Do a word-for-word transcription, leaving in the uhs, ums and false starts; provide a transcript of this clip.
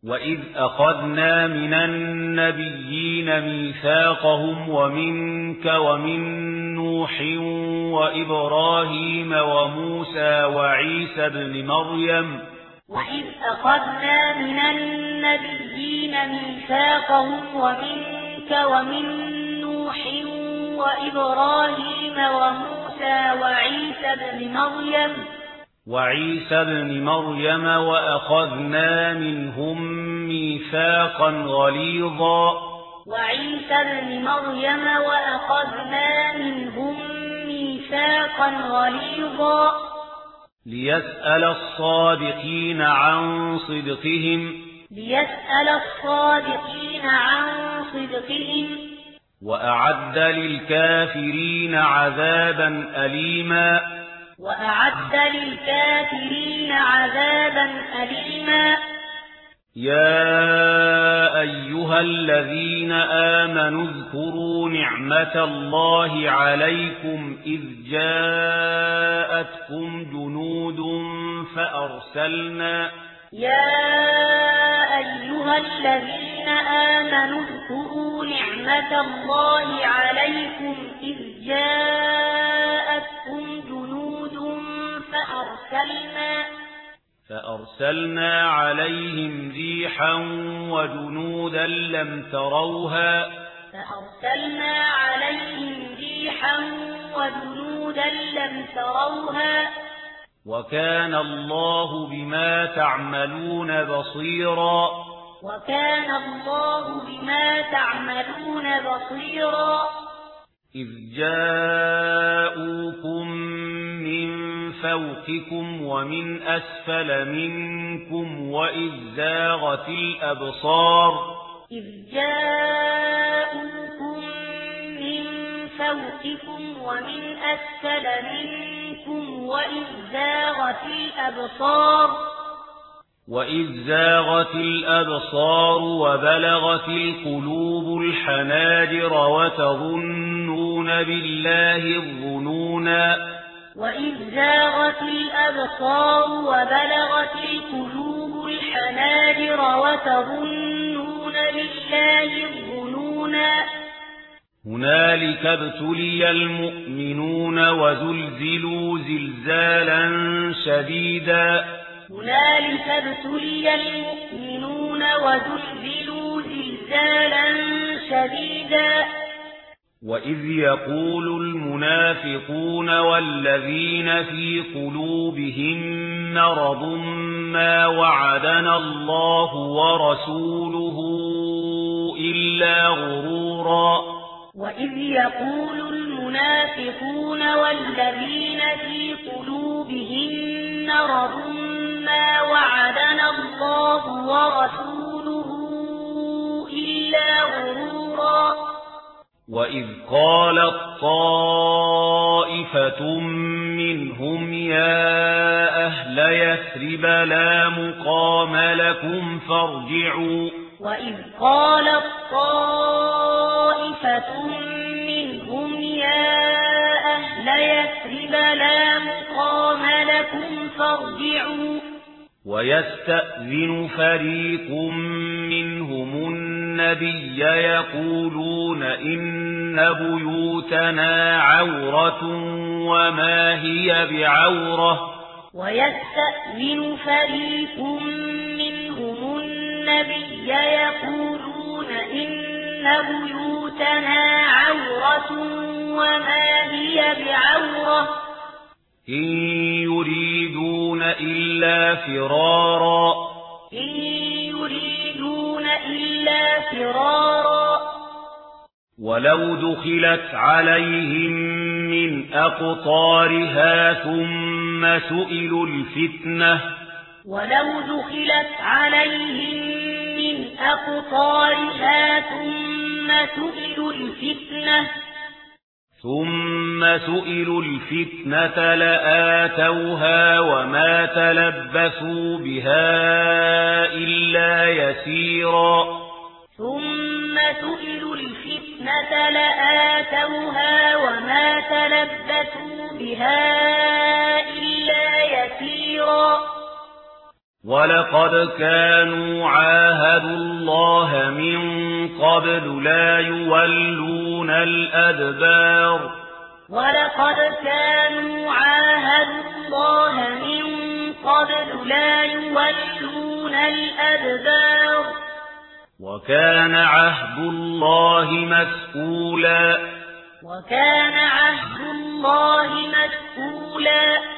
وإذ أخذنا من النبيين ميثاقهم ومنك ومن نوح وإبراهيم وموسى وعيسى ابن مريم وإذ أخذنا من النبيين ميثاقهم ومنك ومن نوح وإبراهيم وموسى وعيسى ابن مريم وعيسى ابن مريم وأخذنا منهم ميثاقا غليظا وعيسى ابن مريم وأخذنا منهم ميثاقا غليظا ليسأل الصادقين عن صدقهم ليسأل الصادقين عن صدقهم وأعد للكافرين عذابا أليما وأعد للكافرين عذابا أليما يا أيها الذين آمنوا اذكروا نعمة الله عليكم إذ جاءتكم جنود فأرسلنا يا أيها الذين آمنوا اذكروا نعمة الله عليكم إذ جاءتكم جنود فأرسلنا فأرسلنا عليهم ريحا وجنودا لم تروها فأرسلنا عليهم ريحا وجنودا لم تروها وكان الله بما تعملون بصيرا وكان الله بما تعملون بصيرا إذ جاءوكم من فوقكم ومن أسفل منكم وإذ زاغت الأبصار إذ جاءوكم من فوقكم ومن أسفل منكم وإذ زاغت الأبصار وإذ زاغت الأبصار وبلغت القلوب الحناجر وتظنون بالله الظنونا وإذ زاغت الأبصار وبلغت القلوب الحناجر وتظنون بالله الظنونا هنالك ابتلي المؤمنون وزلزلوا زلزالا شديدا هنالك ابتلي المؤمنون وزلزلوا زلزالا شديدا وإذ يقول المنافقون والذين في قلوبهم مرض ما وعدنا الله ورسوله إلا غرورا وإذ يقول المنافقون والذين في قلوبهم مرض ما وعدنا الله ورسوله إلا غرورا وإذ قالت طائفة منهم يا أهل يثرب لا مقام لكم فارجعوا وإذ قالت طائفة منهم يا أهل يثرب لا مقام لكم فارجعوا ويستأذن فريق منهم النبي يقولون إن بيوتنا عورة وما هي بعورة ويستأذن فريق منهم النبي يقولون إن بيوتنا عورة وما هي بعورة إن يريدون إلا فرارا إن يريدون إلا فرارا ولو دخلت عليهم من أقطارها ثم سئلوا الفتنة ولو دخلت عليهم من أقطارها ثم سئلوا الفتنة ثم سئلوا الفتنة لآتوها وما تلبثوا بها إلا يسيرا ثم سئلوا الفتنة لآتوها وما تلبثوا بها إلا يسيرا ولقد كانوا عاهدوا عاهدوا الله من قبل لا يولون الأدبار ولقد كانوا عاهدوا الله من قبل لا يولون الأدبار وكان عهد الله مسئولا وكان عهد الله مسئولا